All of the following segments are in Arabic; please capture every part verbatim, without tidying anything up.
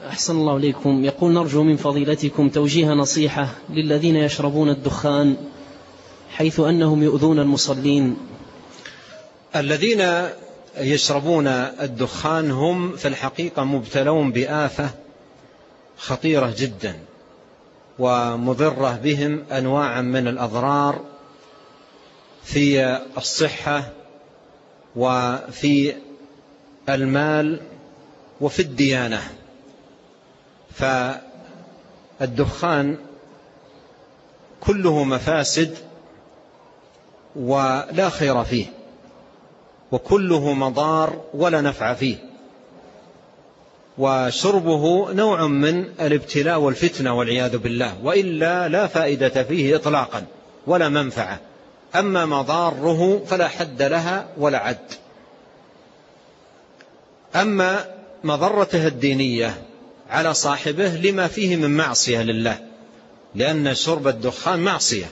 أحسن الله إليكم. يقول: نرجو من فضيلتكم توجيه نصيحة للذين يشربون الدخان حيث أنهم يؤذون المصلين. الذين يشربون الدخان هم في الحقيقة مبتلون بآفة خطيرة جدا ومضرة بهم أنواعا من الأضرار في الصحة وفي المال وفي الديانة. فالدخان كله مفاسد ولا خير فيه، وكله مضار ولا نفع فيه، وشربه نوع من الابتلاء والفتنة والعياذ بالله، وإلا لا فائدة فيه إطلاقا ولا منفعة. أما مضاره فلا حد لها ولا عد. أما مضرته الدينية على صاحبه لما فيه من معصية لله، لأن شرب الدخان معصية،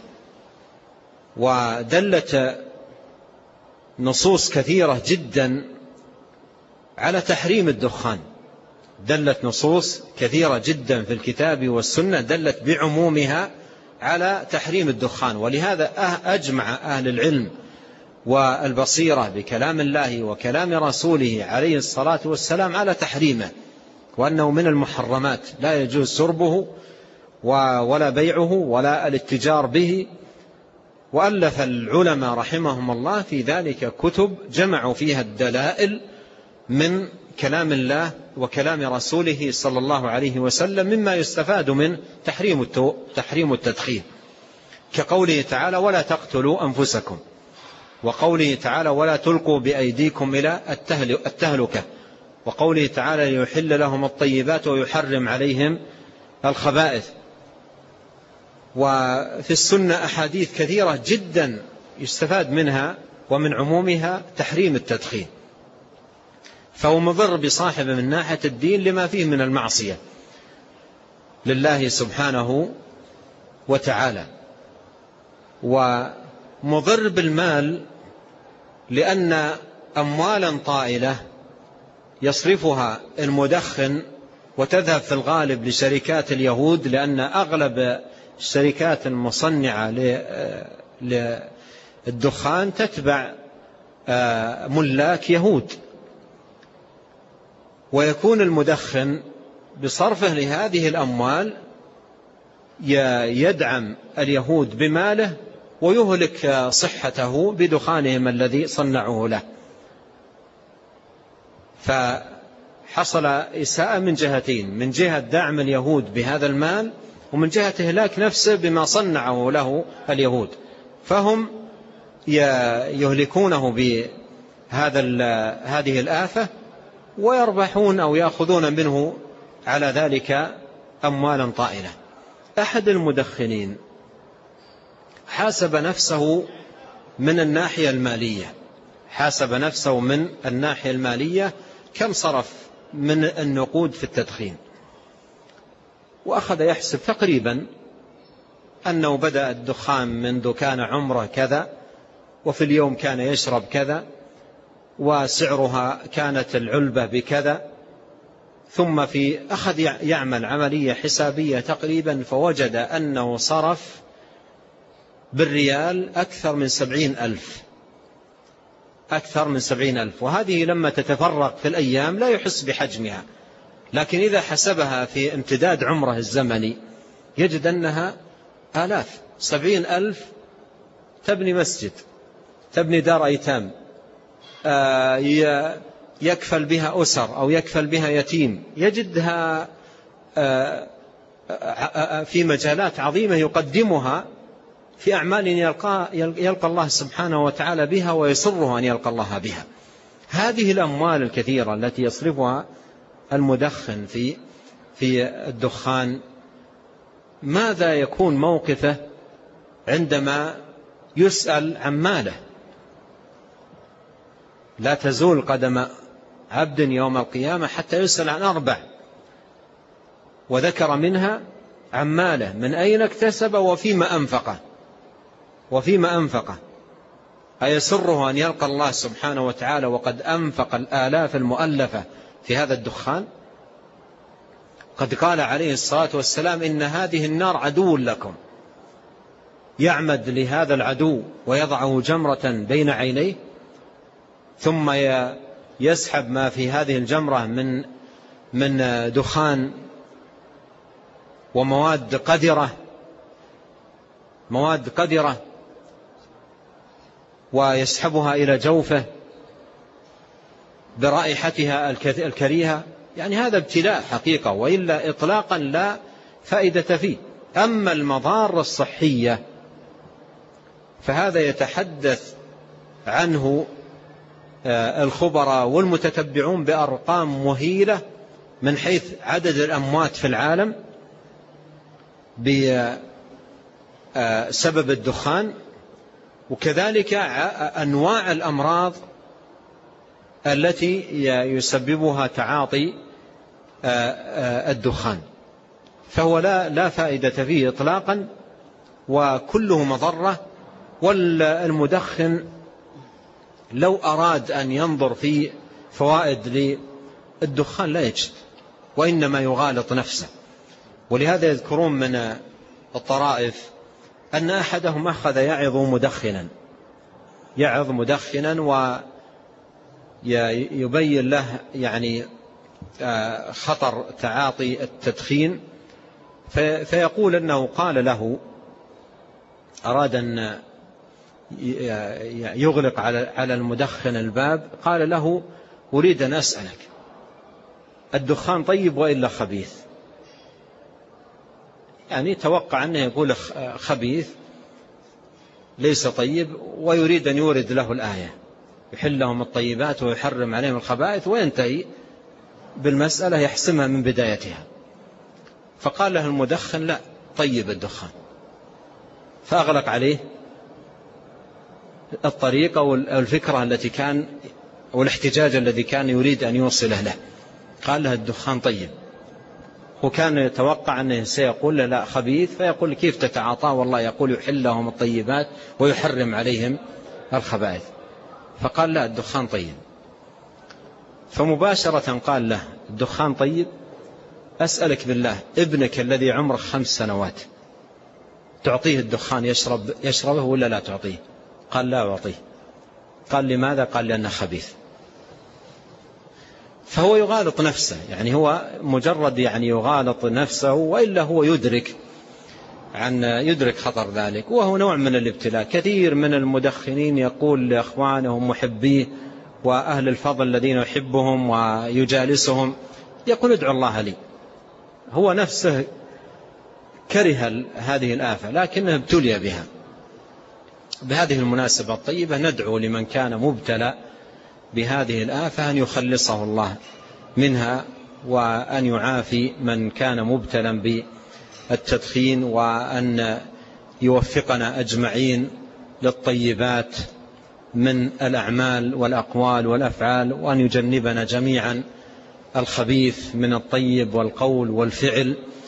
ودلت نصوص كثيرة جدا على تحريم الدخان. دلت نصوص كثيرة جدا في الكتاب والسنة دلت بعمومها على تحريم الدخان، ولهذا أجمع أهل العلم والبصيرة بكلام الله وكلام رسوله عليه الصلاة والسلام على تحريمه، وأنه من المحرمات لا يجوز شربه ولا بيعه ولا الاتجار به. وألف العلماء رحمهم الله في ذلك كتب جمعوا فيها الدلائل من كلام الله وكلام رسوله صلى الله عليه وسلم مما يستفاد من تحريم تحريم التدخين، كقوله تعالى: ولا تقتلوا أنفسكم، وقوله تعالى: ولا تلقوا بأيديكم إلى التهلكة، وقوله تعالى: ليحل لهم الطيبات ويحرم عليهم الخبائث. وفي السنة أحاديث كثيرة جدا يستفاد منها ومن عمومها تحريم التدخين، فهو مضر بصاحبه من ناحية الدين لما فيه من المعصية لله سبحانه وتعالى، ومضر بالمال لأن أموالا طائلة يصرفها المدخن وتذهب في الغالب لشركات اليهود، لأن أغلب الشركات المصنعة للدخان تتبع ملاك يهود، ويكون المدخن بصرفه لهذه الأموال يدعم اليهود بماله ويهلك صحته بدخانهم الذي صنعوه له. فحصل إساءة من جهتين: من جهة دعم اليهود بهذا المال، ومن جهة إهلاك نفسه بما صنعه له اليهود، فهم يهلكونه بهذا هذه الآفة ويربحون أو يأخذون منه على ذلك أموالا طائلة. أحد المدخنين حاسب نفسه من الناحية المالية حاسب نفسه من الناحية المالية كم صرف من النقود في التدخين، وأخذ يحسب تقريبا أنه بدأ الدخان منذ كان عمره كذا، وفي اليوم كان يشرب كذا، وسعرها كانت العلبة بكذا، ثم في أخذ يعمل عملية حسابية تقريبا، فوجد أنه صرف بالريال أكثر من سبعين ألف أكثر من سبعين ألف وهذه لما تتفرق في الأيام لا يحس بحجمها، لكن إذا حسبها في امتداد عمره الزمني يجد أنها آلاف. سبعين ألف تبني مسجد، تبني دار أيتام، يكفل بها أسر أو يكفل بها يتيم، يجدها في مجالات عظيمة يقدمها في أعمال يلقى, يلقى الله سبحانه وتعالى بها ويسره أن يلقى الله بها. هذه الأموال الكثيرة التي يصرفها المدخن في في الدخان، ماذا يكون موقفه عندما يسأل عن ماله؟ لا تزول قدم عبد يوم القيامة حتى يسأل عن أربع، وذكر منها عن ماله، من أين اكتسب وفيما أنفقه وفيما أنفقه أيسره أن يلقى الله سبحانه وتعالى وقد أنفق الآلاف المؤلفة في هذا الدخان؟ قد قال عليه الصلاة والسلام إن هذه النار عدو لكم، يعمد لهذا العدو ويضعه جمرة بين عينيه ثم يسحب ما في هذه الجمرة من من دخان ومواد قذرة مواد قذرة ويسحبها إلى جوفه برائحتها الكريهة. يعني هذا ابتلاء حقيقة، وإلا إطلاقا لا فائدة فيه. أما المضار الصحية فهذا يتحدث عنه الخبراء والمتتبعون بأرقام مهيلة من حيث عدد الأموات في العالم بسبب الدخان، وكذلك أنواع الأمراض التي يسببها تعاطي الدخان. فهو لا لا فائدة فيه إطلاقا، وكله مضرة. والمدخن لو أراد أن ينظر في فوائد للدخان لا يجد، وإنما يغالط نفسه. ولهذا يذكرون من الطرائف أن أحدهم أخذ يعظ مدخنا يعظ مدخنا ويبين له يعني خطر تعاطي التدخين، فيقول أنه قال له، أراد أن يغلق على المدخن الباب، قال له: أريد أن أسألك، الدخان طيب وإلا خبيث؟ يعني توقع أنه يقول خبيث ليس طيب، ويريد أن يورد له الآية يحل لهم الطيبات ويحرم عليهم الخبائث، وينتهي بالمسألة يحسمها من بدايتها. فقال له المدخن: لا، طيب الدخان. فأغلق عليه الطريقة أو الفكرة التي كان أو الاحتجاج الذي كان يريد أن يوصله له. قال له: الدخان طيب. وكان يتوقع أنه سيقول له: لا، خبيث. فيقول: كيف تتعاطاه؟ والله يقول يحل لهم الطيبات ويحرم عليهم الخبائث. فقال: لا، الدخان طيب. فمباشرة قال له: الدخان طيب؟ أسألك بالله، ابنك الذي عمره خمس سنوات تعطيه الدخان يشرب يشربه ولا لا تعطيه؟ قال: لا أعطيه. قال: لماذا؟ قال: لأنه خبيث. فهو يغالط نفسه، يعني هو مجرد يعني يغالط نفسه، وإلا هو يدرك عن يدرك خطر ذلك. وهو نوع من الابتلاء. كثير من المدخنين يقول لأخوانهم محبيه وأهل الفضل الذين يحبهم ويجالسهم، يقول: ادعوا الله لي. هو نفسه كره هذه الآفة لكنه ابتلي بها. بهذه المناسبة الطيبة ندعو لمن كان مبتلى بهذه الآفة أن يخلصه الله منها، وأن يعافي من كان مبتلا بالتدخين، وأن يوفقنا أجمعين للطيبات من الأعمال والأقوال والأفعال، وأن يجنبنا جميعا الخبيث من الطيب والقول والفعل.